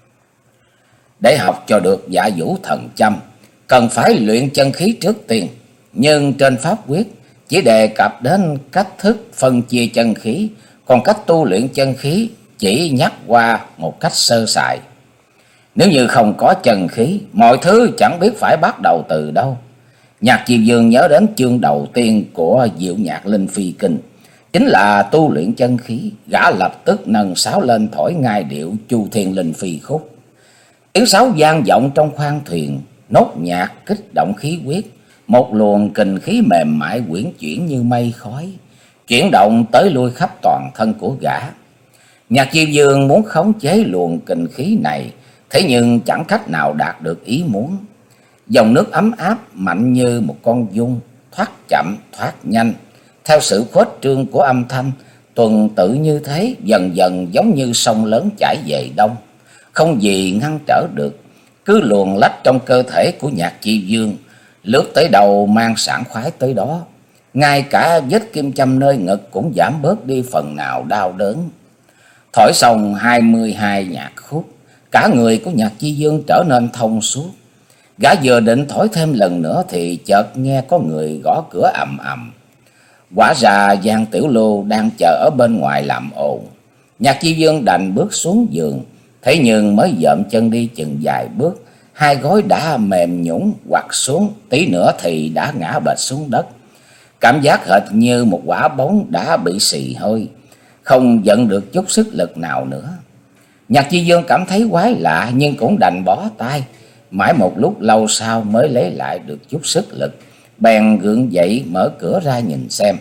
Để học cho dạ dạ vũ thần châm, cần phải luyện chân khí trước tiên. Nhưng trên pháp quyết chỉ đề cập đến cách thức phân chia chân khí, còn cách tu luyện chân khí chỉ nhắc qua một cách sơ sài. Nếu như không có chân khí, mọi thứ chẳng biết phải bắt đầu từ đâu. Nhạc Chi Dương nhớ đến chương đầu tiên của Diệu Nhạc Linh Phi Kinh, chính là tu luyện chân khí. Gã lập tức nâng sáo lên thổi ngay điệu Chu Thiên Linh Phi khúc. Tiếng sáo vang vọng trong khoang thuyền, nốt nhạc kích động khí huyết. Một luồng kình khí mềm mại quyển chuyển như mây khói, chuyển động tới lui khắp toàn thân của gã. Nhạc Chi Dương muốn khống chế luồng kình khí này, thế nhưng chẳng cách nào đạt được ý muốn. Dòng nước ấm áp mạnh như một con giun, thoát chậm thoát nhanh, theo sự khuếch trương của âm thanh, tuần tự như thế, dần dần giống như sông lớn chảy về đông, không gì ngăn trở được, cứ luồn lách trong cơ thể của Nhạc Chi Dương, lướt tới đầu mang sảng khoái tới đó. Ngay cả vết kim châm nơi ngực cũng giảm bớt đi phần nào đau đớn. Thổi xong hai mươi hai nhạc khúc, cả người của Nhạc Chi Dương trở nên thông suốt. Gã vừa định thổi thêm lần nữa thì chợt nghe có người gõ cửa ầm ầm. Quả ra Giang Tiểu Lưu đang chờ ở bên ngoài làm ồn. Nhạc Chi Dương đành bước xuống giường, thế nhưng mới dậm chân đi chừng vài bước, hai gối đã mềm nhũn quặt xuống, tí nữa thì đã ngã bệt xuống đất. Cảm giác hệt như một quả bóng đã bị xì hơi, không dẫn được chút sức lực nào nữa. Nhạc Chi Dương cảm thấy quái lạ nhưng cũng đành bó tay. Mãi một lúc lâu sau mới lấy lại được chút sức lực, bèn gượng dậy mở cửa ra nhìn xem.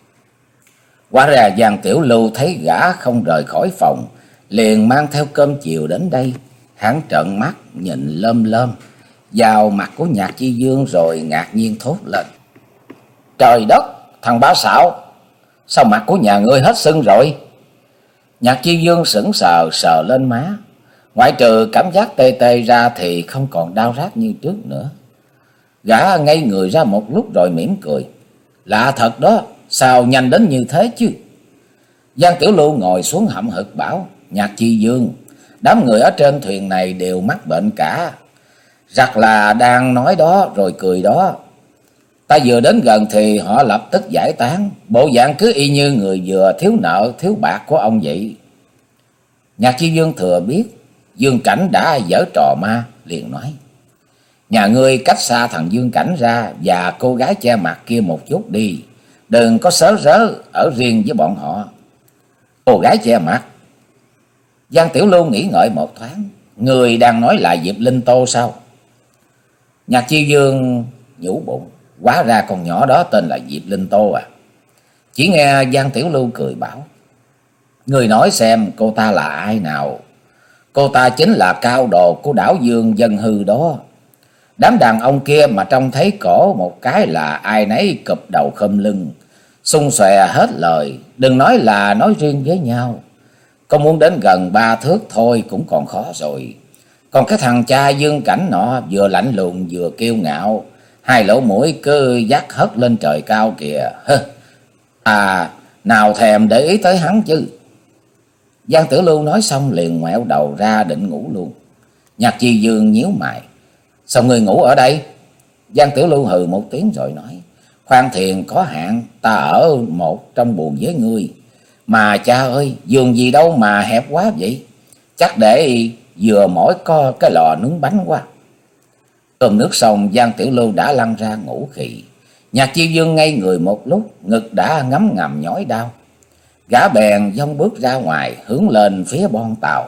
Quả ra Giang Tiểu Lưu thấy gã không rời khỏi phòng, liền mang theo cơm chiều đến đây. Hắn trợn mắt nhìn lơm lơm vào mặt của Nhạc Chi Dương rồi ngạc nhiên thốt lên: "Trời đất, thằng Bá Sạo, sao mặt của nhà ngươi hết sưng rồi?" Nhạc Chi Dương sững sờ sờ lên má. Ngoại trừ cảm giác tê tê ra thì không còn đau rát như trước nữa. Gã ngây người ra một lúc rồi mỉm cười. Lạ thật đó, sao nhanh đến như thế chứ? Giang Tiểu Lưu ngồi xuống hậm hực bảo. Nhạc Chi Dương, đám người ở trên thuyền này đều mắc bệnh cả. Giặc là đang nói đó rồi cười đó. Ta vừa đến gần thì họ lập tức giải tán. Bộ dạng cứ y như người vừa thiếu nợ thiếu bạc của ông vậy. Nhạc Chi Dương thừa biết Dương Cảnh đã giở trò ma, liền nói. Nhà ngươi cách xa thằng Dương Cảnh ra và cô gái che mặt kia một chút đi. Đừng có sớ rớ ở riêng với bọn họ. Cô gái che mặt? Giang Tiểu Lưu nghĩ ngợi một thoáng. Người đang nói là Diệp Linh Tô sao? Nhạc Chi Dương nhủ bụng. Hóa ra con nhỏ đó tên là Diệp Linh Tô à? Chỉ nghe Giang Tiểu Lưu cười bảo. Người nói xem cô ta là ai nào? Cô ta chính là cao đồ của đảo Dương Dân Hư đó. Đám đàn ông kia mà trông thấy cổ một cái là ai nấy cụp đầu khom lưng, xung xòe hết lời. Đừng nói là nói riêng với nhau, có muốn đến gần ba thước thôi cũng còn khó rồi. Còn cái thằng cha Dương Cảnh nọ vừa lạnh lùng vừa kiêu ngạo, hai lỗ mũi cứ dắt hất lên trời cao kìa. À, nào thèm để ý tới hắn chứ. Giang Tử Lưu nói xong liền ngoẹo đầu ra định ngủ luôn. Nhạc Chi Dương nhíu mày. Sao ngươi ngủ ở đây? Giang Tiểu Lưu hừ một tiếng rồi nói. Khoan thiền có hạn, ta ở một trong buồng với ngươi. Mà cha ơi, giường gì đâu mà hẹp quá vậy? Chắc để vừa mỏi có cái lò nướng bánh quá. Cơm nước xong, Giang Tiểu Lưu đã lăn ra ngủ khì. Nhạc Chi Dương ngây người một lúc, ngực đã ngấm ngầm nhói đau. Gã bèn dông bước ra ngoài, hướng lên phía bon tàu.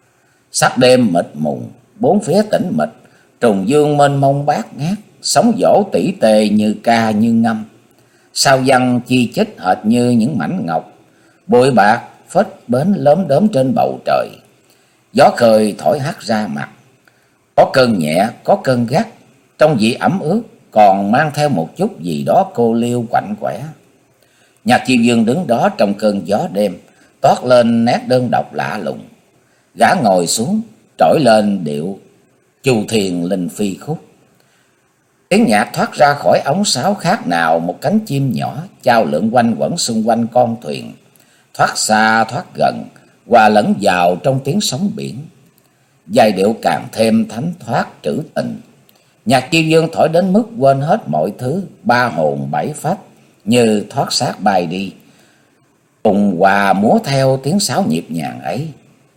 Sắc đêm mịt mùng, bốn phía tĩnh mịch, trùng dương mênh mông bát ngát, sóng vỗ tỉ tê như ca như ngâm. Sao văn chi chít hệt như những mảnh ngọc, bụi bạc phết bến lớn đốm trên bầu trời. Gió khơi thổi hắt ra mặt, có cơn nhẹ, có cơn gắt, trong vị ẩm ướt còn mang theo một chút gì đó cô liêu quạnh quẻ. Nhạc Chi Dương đứng đó trong cơn gió đêm, toát lên nét đơn độc lạ lùng. Gã ngồi xuống, trỗi lên điệu Chu Thiền Linh Phi khúc. Tiếng nhạc thoát ra khỏi ống sáo khác nào một cánh chim nhỏ chao lượn quanh quẩn xung quanh con thuyền, thoát xa thoát gần, hòa lẫn vào trong tiếng sóng biển. Giai điệu càng thêm thánh thoát trữ tình. Nhạc Chi Dương thổi đến mức quên hết mọi thứ, ba hồn bảy phách như thoát xác bay đi, cùng hòa múa theo tiếng sáo nhịp nhàng ấy.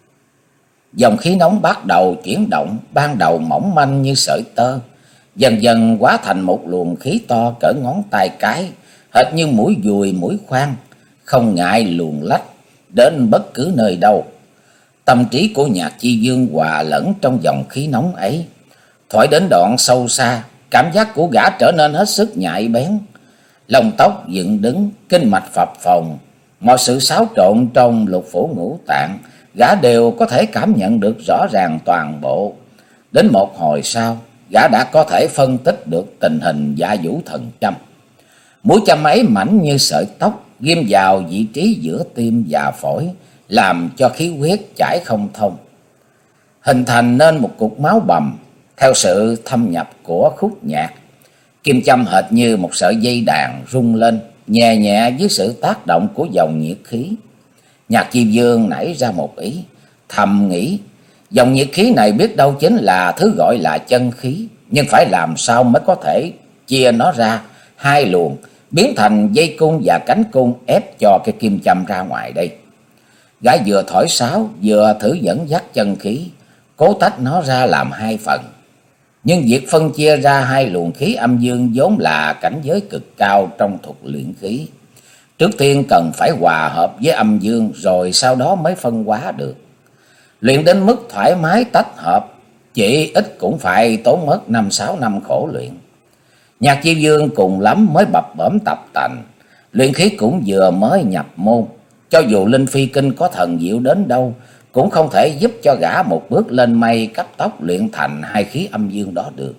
Dòng khí nóng bắt đầu chuyển động, ban đầu mỏng manh như sợi tơ, dần dần hóa thành một luồng khí to cỡ ngón tay cái, hệt như mũi dùi mũi khoan, không ngại luồn lách đến bất cứ nơi đâu. Tâm trí của Nhạc Chi Dương hòa lẫn trong dòng khí nóng ấy. Thổi đến đoạn sâu xa, cảm giác của gã trở nên hết sức nhạy bén. Lông tóc dựng đứng, kinh mạch phập phồng, mọi sự xáo trộn trong lục phủ ngũ tạng, gã đều có thể cảm nhận được rõ ràng toàn bộ. Đến một hồi sau, gã đã có thể phân tích được tình hình dạ vũ thần châm. Mũi châm ấy mảnh như sợi tóc, ghim vào vị trí giữa tim và phổi, làm cho khí huyết chảy không thông, hình thành nên một cục máu bầm. Theo sự thâm nhập của khúc nhạc, kim châm hệt như một sợi dây đàn rung lên nhẹ nhẹ dưới sự tác động của dòng nhiệt khí. Nhạc Chi Dương nảy ra một ý, thầm nghĩ dòng nhiệt khí này biết đâu chính là thứ gọi là chân khí, nhưng phải làm sao mới có thể chia nó ra hai luồng, biến thành dây cung và cánh cung ép cho cái kim châm ra ngoài đây. Gã vừa thổi sáo vừa thử dẫn dắt chân khí, cố tách nó ra làm hai phần. Nhưng việc phân chia ra hai luồng khí âm dương vốn là cảnh giới cực cao trong thuật luyện khí. Trước tiên cần phải hòa hợp với âm dương, rồi sau đó mới phân hóa được. Luyện đến mức thoải mái tách hợp, chỉ ít cũng phải tốn mất năm sáu năm khổ luyện. Nhạc Chi Dương cùng lắm mới bập bõm tập tành, luyện khí cũng vừa mới nhập môn. Cho dù Linh Phi Kinh có thần diệu đến đâu, cũng không thể giúp cho gã một bước lên mây cấp tốc luyện thành hai khí âm dương đó được.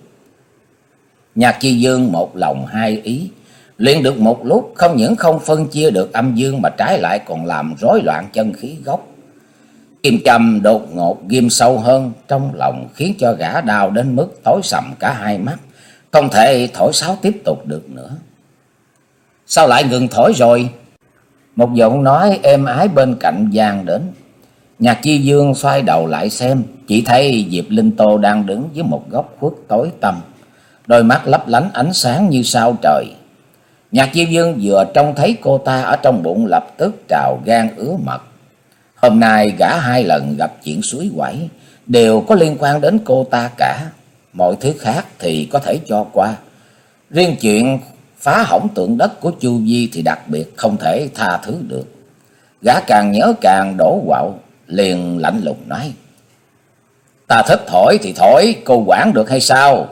Nhạc Chi Dương một lòng hai ý, luyện được một lúc không những không phân chia được âm dương, mà trái lại còn làm rối loạn chân khí gốc. Kim châm đột ngột ghim sâu hơn trong lòng, khiến cho gã đau đến mức tối sầm cả hai mắt, không thể thổi sáo tiếp tục được nữa. Sao lại ngừng thổi rồi? Một giọng nói êm ái bên cạnh vang đến. Nhạc Chi Dương xoay đầu lại xem, chỉ thấy Diệp Linh Tô đang đứng dưới một góc khuất tối tăm, đôi mắt lấp lánh ánh sáng như sao trời. Nhạc Chi Dương vừa trông thấy cô ta ở trong bụng lập tức trào gan ứa mật. Hôm nay gã hai lần gặp chuyện suối quẩy đều có liên quan đến cô ta cả. Mọi thứ khác thì có thể cho qua, riêng chuyện phá hỏng tượng đất của Chu Vi thì đặc biệt không thể tha thứ được. Gã càng nhớ càng đổ quạo, liền lạnh lùng nói: Ta thích thổi thì thổi, cô quản được hay sao?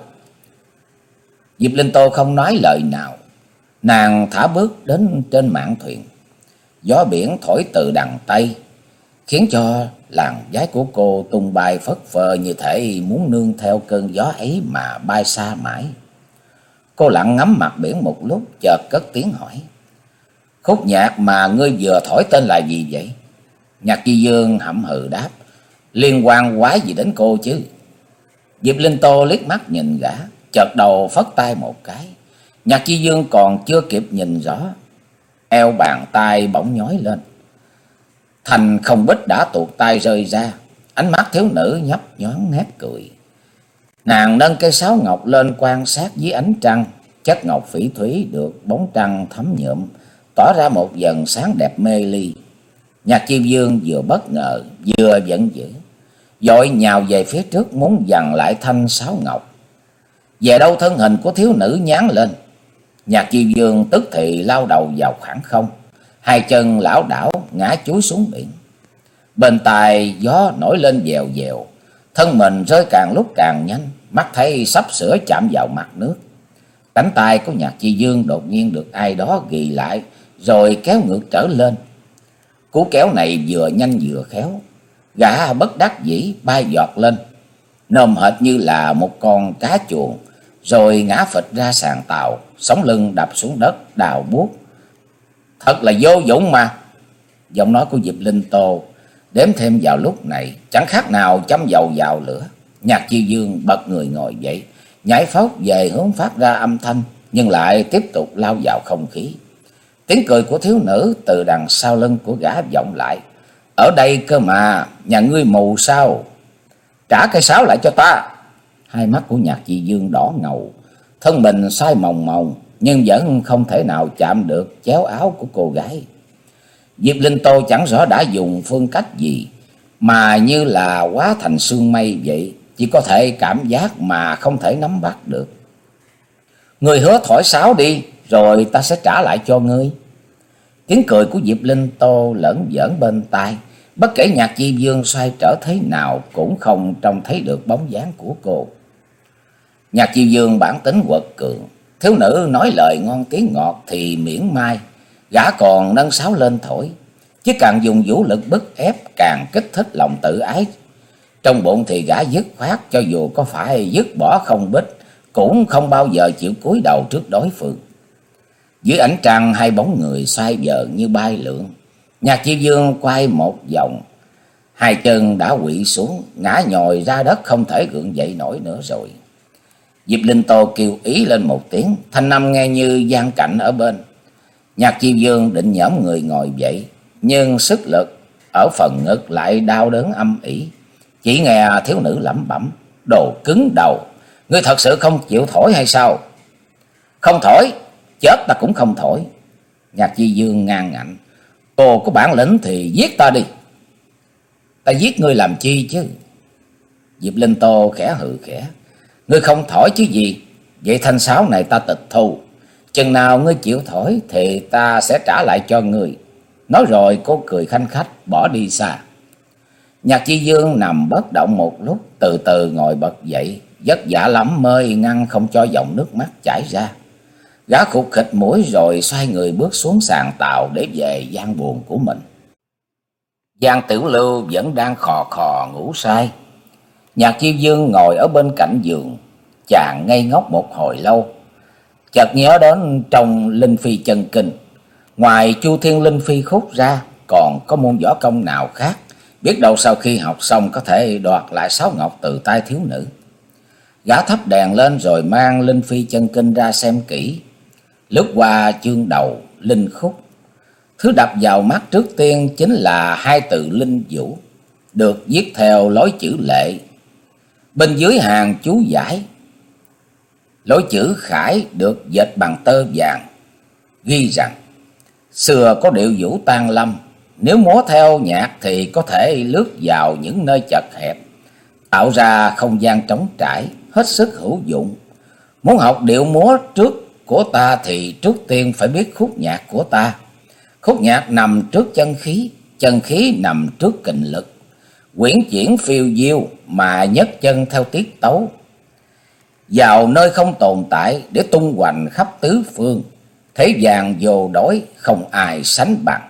Diệp Linh Tô không nói lời nào. Nàng thả bước đến trên mạn thuyền. Gió biển thổi từ đằng Tây, khiến cho làn váy của cô tung bay phất phơ, như thể muốn nương theo cơn gió ấy mà bay xa mãi. Cô lặng ngắm mặt biển một lúc, chợt cất tiếng hỏi: Khúc nhạc mà ngươi vừa thổi tên là gì vậy? Nhạc Chi Dương hậm hừ đáp: Liên quan quái gì đến cô chứ? Diệp Linh Tô liếc mắt nhìn gã, chợt đầu phất tay một cái. Nhạc Chi Dương còn chưa kịp nhìn rõ, eo bàn tay bỗng nhói lên, thành không bích đã tuột tay rơi ra. Ánh mắt thiếu nữ nhấp nhoáng nét cười. Nàng nâng cây sáo ngọc lên quan sát dưới ánh trăng. Chất ngọc phỉ thúy được bóng trăng thấm nhuộm, tỏ ra một dần sáng đẹp mê ly. Nhạc Chi Dương vừa bất ngờ vừa giận dữ, vội nhào về phía trước muốn giằng lại thanh sáo ngọc. Về đâu thân hình của thiếu nữ nhán lên. Nhạc Chi Dương tức thì lao đầu vào khoảng không, hai chân lảo đảo ngã chúi xuống biển. Bên tai gió nổi lên dèo dèo, thân mình rơi càng lúc càng nhanh, mắt thấy sắp sửa chạm vào mặt nước. Cánh tay của Nhạc Chi Dương đột nhiên được ai đó ghì lại, rồi kéo ngược trở lên. Cú kéo này vừa nhanh vừa khéo, gã bất đắc dĩ bay giọt lên, nôm hệt như là một con cá chuồn, rồi ngã phịch ra sàn tàu, sống lưng đập xuống đất đào buốt. Thật là vô dụng mà. Giọng nói của Diệp Linh Tô đếm thêm vào lúc này chẳng khác nào châm dầu vào lửa. Nhạc Chi Dương bật người ngồi dậy, nhảy phóc về hướng phát ra âm thanh, nhưng lại tiếp tục lao vào không khí. Tiếng cười của thiếu nữ từ đằng sau lưng của gã vọng lại: Ở đây cơ mà, nhà ngươi mù sao? Trả cây sáo lại cho ta. Hai mắt của Nhạc Chi Dương đỏ ngầu, thân mình xoay mòng mòng, nhưng vẫn không thể nào chạm được chéo áo của cô gái. Diệp Linh Tô chẳng rõ đã dùng phương cách gì, mà như là hóa thành sương mây vậy, chỉ có thể cảm giác mà không thể nắm bắt được. Ngươi hứa thổi sáo đi, rồi ta sẽ trả lại cho ngươi. Tiếng cười của Diệp Linh Tô lởn vởn bên tai, bất kể Nhạc Chi Dương xoay trở thế nào cũng không trông thấy được bóng dáng của cô. Nhạc Chi Dương bản tính quật cường, thiếu nữ nói lời ngon tiếng ngọt thì miễn mai, gã còn nâng sáo lên thổi, chứ càng dùng vũ lực bức ép càng kích thích lòng tự ái. Trong bụng thì gã dứt khoát, cho dù có phải dứt bỏ không bích cũng không bao giờ chịu cúi đầu trước đối phương. Dưới ánh trăng hai bóng người xoay vờn như bay lượn. Nhạc Chi Dương quay một vòng, hai chân đã quỵ xuống, ngã nhòi ra đất không thể gượng dậy nổi nữa rồi. Diệp Linh Tô kêu ý lên một tiếng, thanh âm nghe như vang cạnh ở bên. Nhạc Chi Dương định nhõm người ngồi dậy, nhưng sức lực ở phần ngực lại đau đớn âm ỉ. Chỉ nghe thiếu nữ lẩm bẩm: Đồ cứng đầu, ngươi thật sự không chịu thổi hay sao? Không thổi, chết ta cũng không thổi. Nhạc Chi Dương ngang ngạnh: Cô có bản lĩnh thì giết ta đi. Ta giết ngươi làm chi chứ? Diệp Linh Tô khẽ hừ khẽ: Ngươi không thổi chứ gì? Vậy thanh sáo này ta tịch thu, chừng nào ngươi chịu thổi thì ta sẽ trả lại cho ngươi. Nói rồi cô cười khanh khách bỏ đi xa. Nhạc Chi Dương nằm bất động một lúc, từ từ ngồi bật dậy, vất vả lắm mới ngăn không cho dòng nước mắt chảy ra. Gã khụt khịt mũi rồi xoay người bước xuống sàn tàu để về gian buồn của mình. Giang Tiểu Lưu vẫn đang khò khò ngủ say. Nhạc Chi Dương ngồi ở bên cạnh giường, chàng ngây ngốc một hồi lâu, chợt nhớ đến trong Linh Phi chân kinh, ngoài Chu Thiên Linh Phi khúc ra còn có môn võ công nào khác biết đâu sau khi học xong có thể đoạt lại sáo ngọc từ tay thiếu nữ. Gã thắp đèn lên rồi mang Linh Phi chân kinh ra xem kỹ. Lướt qua chương đầu Linh Khúc, thứ đập vào mắt trước tiên chính là hai từ Linh Vũ, được viết theo lối chữ lệ. Bên dưới hàng chú giải, lối chữ khải được dệt bằng tơ vàng, ghi rằng: xưa có điệu vũ Tang Lâm, nếu múa theo nhạc thì có thể lướt vào những nơi chật hẹp, tạo ra không gian trống trải, hết sức hữu dụng. Muốn học điệu múa trước của ta thì trước tiên phải biết khúc nhạc của ta. Khúc nhạc nằm trước chân khí, chân khí nằm trước kình lực. Quyển chuyển phiêu diêu mà nhấc chân theo tiết tấu, vào nơi không tồn tại để tung hoành khắp tứ phương. Thế gian vô đối không ai sánh bằng.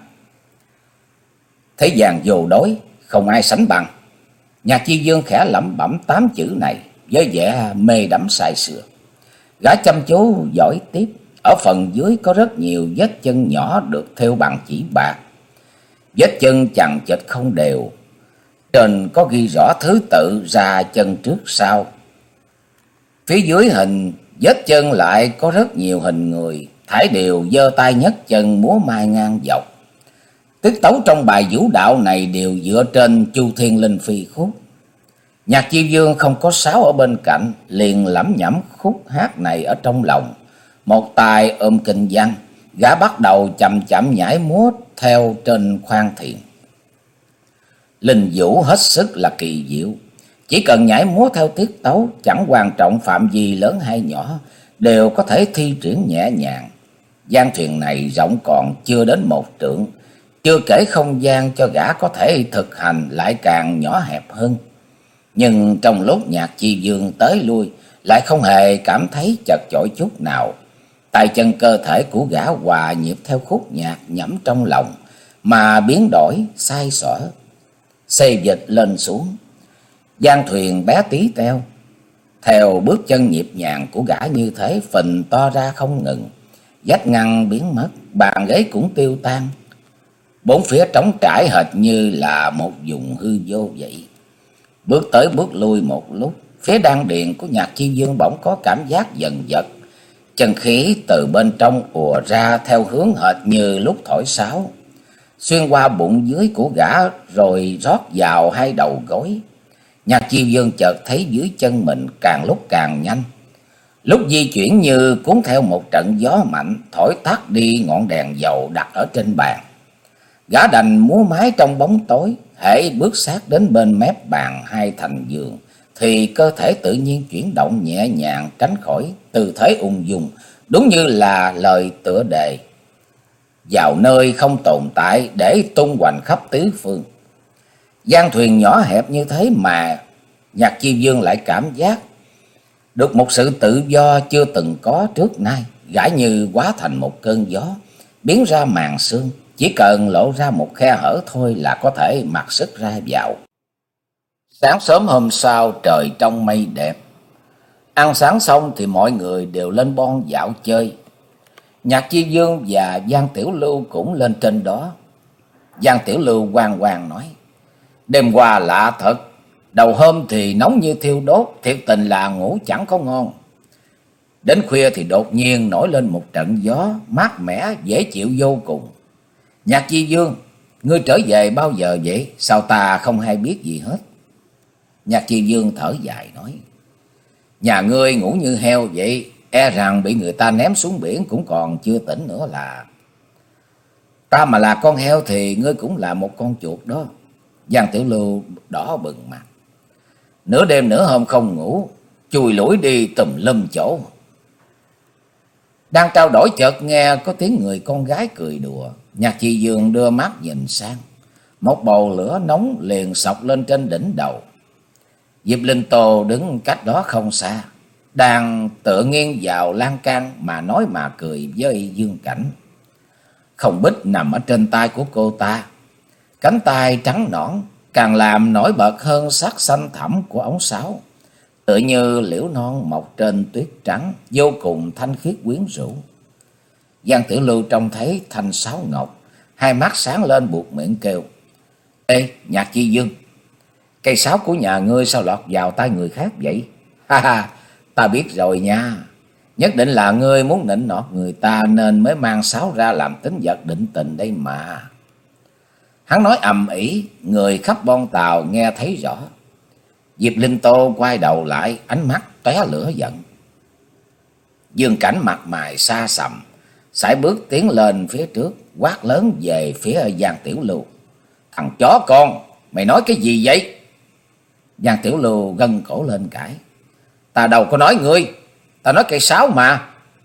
Thế gian vô đối không ai sánh bằng. Nhạc Chi Dương khẽ lẩm bẩm tám chữ này với vẻ mê đắm say sưa. Gã chăm chú dõi tiếp. Ở phần dưới có rất nhiều vết chân nhỏ được thêu bằng chỉ bạc. Vết chân chằng chịt không đều. Trên có ghi rõ thứ tự ra chân trước sau. Phía dưới hình vết chân lại có rất nhiều hình người, thải đều giơ tay nhấc chân múa mai ngang dọc. Tiết tấu trong bài vũ đạo này đều dựa trên Chu Thiên Linh Phi khúc. Nhạc Chi Dương không có sáo ở bên cạnh, liền lẩm nhẩm khúc hát này ở trong lòng. Một tay ôm kinh văn, gã bắt đầu chậm chậm nhảy múa theo trên khoan thiền. Linh vũ hết sức là kỳ diệu, chỉ cần nhảy múa theo tiết tấu, chẳng quan trọng phạm vi lớn hay nhỏ, đều có thể thi triển nhẹ nhàng. Gian thuyền này rộng còn chưa đến một trượng, chưa kể không gian cho gã có thể thực hành lại càng nhỏ hẹp hơn. Nhưng trong lúc Nhạc Chi Dương tới lui, lại không hề cảm thấy chật chội chút nào. Tay chân cơ thể của gã hòa nhịp theo khúc nhạc nhẩm trong lòng, mà biến đổi sai xỏ, xê dịch lên xuống. Gian thuyền bé tí teo, theo bước chân nhịp nhàng của gã như thế, phình to ra không ngừng. Vách ngăn biến mất, bàn ghế cũng tiêu tan. Bốn phía trống trải hệt như là một vùng hư vô vậy. Bước tới bước lui một lúc, phía đan điền của Nhạc Chi Dương bỗng có cảm giác dần dật. Chân khí từ bên trong ùa ra theo hướng hệt như lúc thổi sáo, xuyên qua bụng dưới của gã rồi rót vào hai đầu gối. Nhạc Chi Dương chợt thấy dưới chân mình càng lúc càng nhanh, lúc di chuyển như cuốn theo một trận gió mạnh, thổi tắt đi ngọn đèn dầu đặt ở trên bàn. Gã đành múa máy trong bóng tối, hễ bước sát đến bên mép bàn hai thành giường thì cơ thể tự nhiên chuyển động nhẹ nhàng, tránh khỏi tư thế ung dung, đúng như là lời tựa đề: vào nơi không tồn tại để tung hoành khắp tứ phương. Gian thuyền nhỏ hẹp như thế mà Nhạc Chi Dương lại cảm giác được một sự tự do chưa từng có trước nay. Gã như hóa thành một cơn gió, biến ra màn sương, chỉ cần lộ ra một khe hở thôi là có thể mặc sức ra vào. Sáng sớm hôm sau trời trong mây đẹp. Ăn sáng xong thì mọi người đều lên bon dạo chơi. Nhạc Chi Dương và Giang Tiểu Lưu cũng lên trên đó. Giang Tiểu Lưu hoang hoang nói: đêm qua lạ thật, đầu hôm thì nóng như thiêu đốt, thiệt tình là ngủ chẳng có ngon. Đến khuya thì đột nhiên nổi lên một trận gió mát mẻ dễ chịu vô cùng. Nhạc Chi Dương, ngươi trở về bao giờ vậy? Sao ta không hay biết gì hết? Nhạc Chi Dương thở dài nói: nhà ngươi ngủ như heo vậy, e rằng bị người ta ném xuống biển cũng còn chưa tỉnh nữa là. Ta mà là con heo thì ngươi cũng là một con chuột đó. Giang Tiểu Lưu đỏ bừng mặt: nửa đêm nửa hôm không ngủ, chùi lủi đi tùm lum chỗ. Đang trao đổi chợt nghe có tiếng người con gái cười đùa. Nhạc Chi Dương đưa mắt nhìn sang, một bầu lửa nóng liền sộc lên trên đỉnh đầu. Diệp Linh Tô đứng cách đó không xa, đang tựa nghiêng vào lan can mà nói mà cười với Dương Cảnh. Không bích nằm ở trên tay của cô ta, cánh tay trắng nõn càng làm nổi bật hơn sắc xanh thẳm của ống sáo, tựa như liễu non mọc trên tuyết trắng, vô cùng thanh khiết quyến rũ. Giang Tiểu Lưu trông thấy thanh sáo ngọc, hai mắt sáng lên buột miệng kêu: Ê, Nhạc Chi Dương, cây sáo của nhà ngươi sao lọt vào tay người khác vậy? Ha ha, ta biết rồi nha. Nhất định là ngươi muốn nịnh nọt người ta nên mới mang sáo ra làm tín vật định tình đây mà. Hắn nói ầm ĩ, người khắp bon tàu nghe thấy rõ. Diệp Linh Tô quay đầu lại, ánh mắt tóe lửa giận. Dương Cảnh mặt mày xa sầm, sải bước tiến lên phía trước, quát lớn về phía Giang Tiểu Lưu. Thằng chó con, mày nói cái gì vậy? Giang Tiểu Lưu gân cổ lên cãi. Ta đâu có nói ngươi, ta nói cây sáo mà.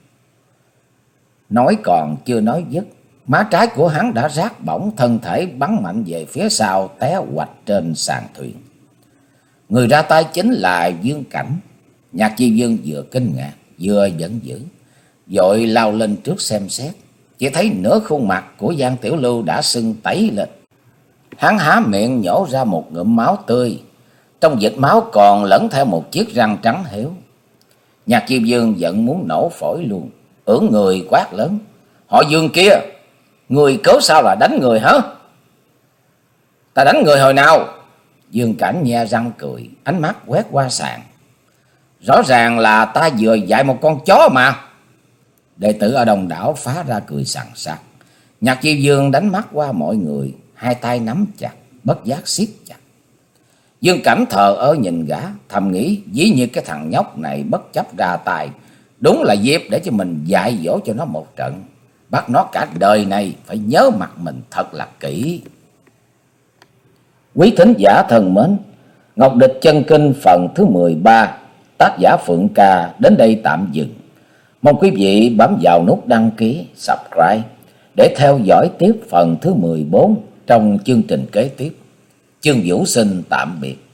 Nói còn chưa nói dứt, má trái của hắn đã rát bỏng, thân thể bắn mạnh về phía sau, té quạch trên sàn thuyền. Người ra tay chính là Dương Cảnh. Nhạc Chi Dương vừa kinh ngạc vừa giận dữ, vội lao lên trước xem xét. Chỉ thấy nửa khuôn mặt của Giang Tiểu Lưu đã sưng tấy lên. Hắn há miệng nhổ ra một ngụm máu tươi, trong vệt máu còn lẫn theo một chiếc răng trắng héo. Nhạc Chi Dương giận muốn nổ phổi luôn, ưỡn người quát lớn. Họ Dương kia, người cớ sao là đánh người hả? Ta đánh người hồi nào? Dương Cảnh nhe răng cười, ánh mắt quét qua sàn. Rõ ràng là ta vừa dạy một con chó mà. Đệ tử ở Đông Đảo phá ra cười sằng sặc. Nhạc Chi Dương đánh mắt qua mọi người, hai tay nắm chặt, bất giác siết chặt. Dương Cảnh thờ ơ nhìn gã, thầm nghĩ dĩ như cái thằng nhóc này bất chấp ra tài, đúng là dịp để cho mình dạy dỗ cho nó một trận, bắt nó cả đời này phải nhớ mặt mình thật là kỹ. Quý thính giả thân mến, Ngọc Địch Chân Kinh phần thứ mười ba, tác giả Phượng Ca đến đây tạm dừng. Mong quý vị bấm vào nút đăng ký, subscribe để theo dõi tiếp phần thứ mười bốn trong chương trình kế tiếp. Chương Vũ xin tạm biệt.